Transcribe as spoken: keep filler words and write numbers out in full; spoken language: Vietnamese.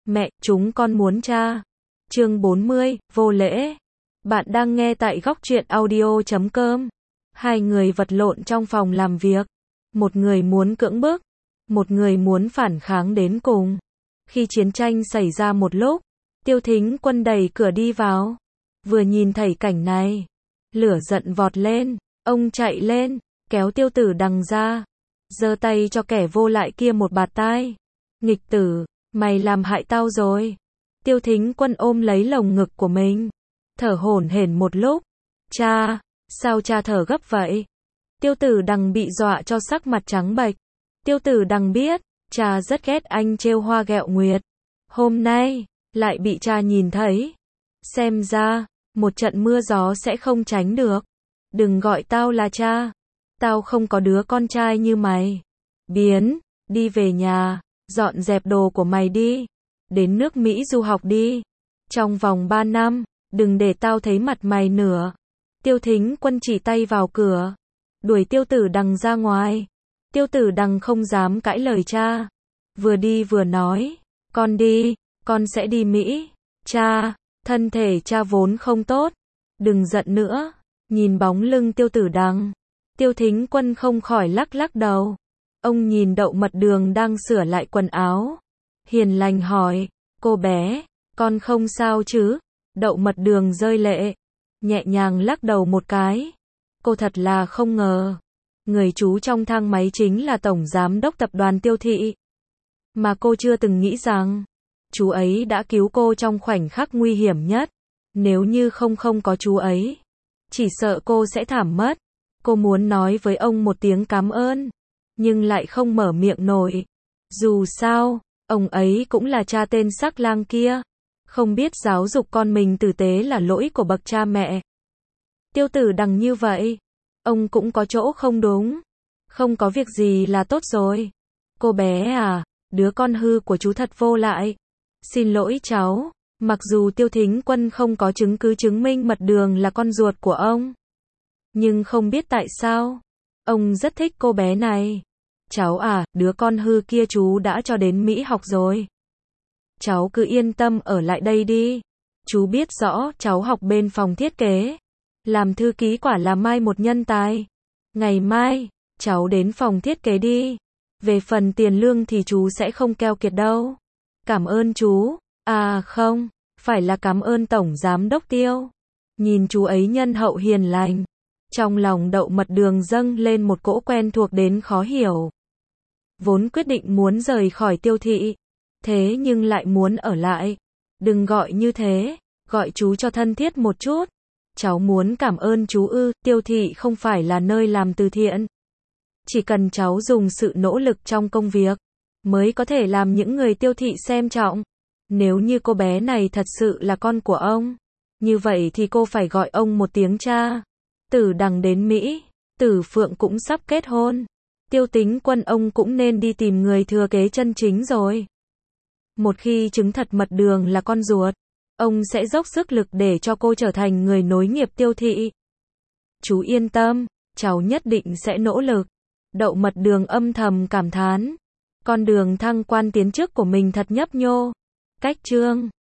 Mẹ, chúng con muốn cha. Chương bốn mươi, vô lễ. Bạn đang nghe tại góc truyện audio chấm com. Hai người vật lộn trong phòng làm việc. Một người muốn cưỡng bức, một người muốn phản kháng đến cùng. Khi chiến tranh xảy ra một lúc, Tiêu Thính Quân đẩy cửa đi vào. Vừa nhìn thấy cảnh này, lửa giận vọt lên, ông chạy lên, kéo Tiêu Tử Đằng ra, giơ tay cho kẻ vô lại kia một bạt tai. Nghịch tử, mày làm hại tao rồi. Tiêu Thính Quân ôm lấy lồng ngực của mình, thở hổn hển một lúc. Cha, sao cha thở gấp vậy? Tiêu Tử Đằng bị dọa cho sắc mặt trắng bệch. Tiêu Tử Đằng biết, cha rất ghét anh trêu hoa ghẹo nguyệt. Hôm nay, lại bị cha nhìn thấy. Xem ra, một trận mưa gió sẽ không tránh được. Đừng gọi tao là cha. Tao không có đứa con trai như mày. Biến, đi về nhà, dọn dẹp đồ của mày đi. Đến nước Mỹ du học đi. Trong vòng ba năm, đừng để tao thấy mặt mày nữa. Tiêu Thính Quân chỉ tay vào cửa, đuổi Tiêu Tử Đằng ra ngoài. Tiêu Tử Đằng không dám cãi lời cha. Vừa đi vừa nói, con đi, con sẽ đi Mỹ. Cha, thân thể cha vốn không tốt. Đừng giận nữa. Nhìn bóng lưng Tiêu Tử Đằng, Tiêu Thính Quân không khỏi lắc lắc đầu. Ông nhìn Đậu Mật Đường đang sửa lại quần áo, hiền lành hỏi, cô bé, con không sao chứ? Đậu Mật Đường rơi lệ, nhẹ nhàng lắc đầu một cái. Cô thật là không ngờ, người chú trong thang máy chính là Tổng Giám đốc Tập đoàn Tiêu Thị. Mà cô chưa từng nghĩ rằng, chú ấy đã cứu cô trong khoảnh khắc nguy hiểm nhất. Nếu như không không có chú ấy, chỉ sợ cô sẽ thảm mất. Cô muốn nói với ông một tiếng cảm ơn, nhưng lại không mở miệng nổi. Dù sao, ông ấy cũng là cha tên sắc lang kia. Không biết giáo dục con mình tử tế là lỗi của bậc cha mẹ. Tiêu Tử Đằng như vậy, ông cũng có chỗ không đúng. Không có việc gì là tốt rồi. Cô bé à, đứa con hư của chú thật vô lại. Xin lỗi cháu, mặc dù Tiêu Thính Quân không có chứng cứ chứng minh Mật Đường là con ruột của ông. Nhưng không biết tại sao, ông rất thích cô bé này. Cháu à, đứa con hư kia chú đã cho đến Mỹ học rồi. Cháu cứ yên tâm ở lại đây đi. Chú biết rõ cháu học bên phòng thiết kế. Làm thư ký quả là mai một nhân tài. Ngày mai, cháu đến phòng thiết kế đi. Về phần tiền lương thì chú sẽ không keo kiệt đâu. Cảm ơn chú. À không, phải là cảm ơn Tổng Giám đốc Tiêu. Nhìn chú ấy nhân hậu hiền lành. Trong lòng Đậu Mật Đường dâng lên một cỗ quen thuộc đến khó hiểu. Vốn quyết định muốn rời khỏi Tiêu Thị, thế nhưng lại muốn ở lại. Đừng gọi như thế, gọi chú cho thân thiết một chút. Cháu muốn cảm ơn chú ư? Tiêu Thị không phải là nơi làm từ thiện. Chỉ cần cháu dùng sự nỗ lực trong công việc, mới có thể làm những người Tiêu Thị xem trọng. Nếu như cô bé này thật sự là con của ông, như vậy thì cô phải gọi ông một tiếng cha. Tử Đằng đến Mỹ, Tử Phượng cũng sắp kết hôn. Tiêu Thính Quân ông cũng nên đi tìm người thừa kế chân chính rồi. Một khi chứng thật Mật Đường là con ruột, ông sẽ dốc sức lực để cho cô trở thành người nối nghiệp Tiêu Thị. Chú yên tâm, cháu nhất định sẽ nỗ lực. Đậu Mật Đường âm thầm cảm thán. Con đường thăng quan tiến chức của mình thật nhấp nhô. Cách chương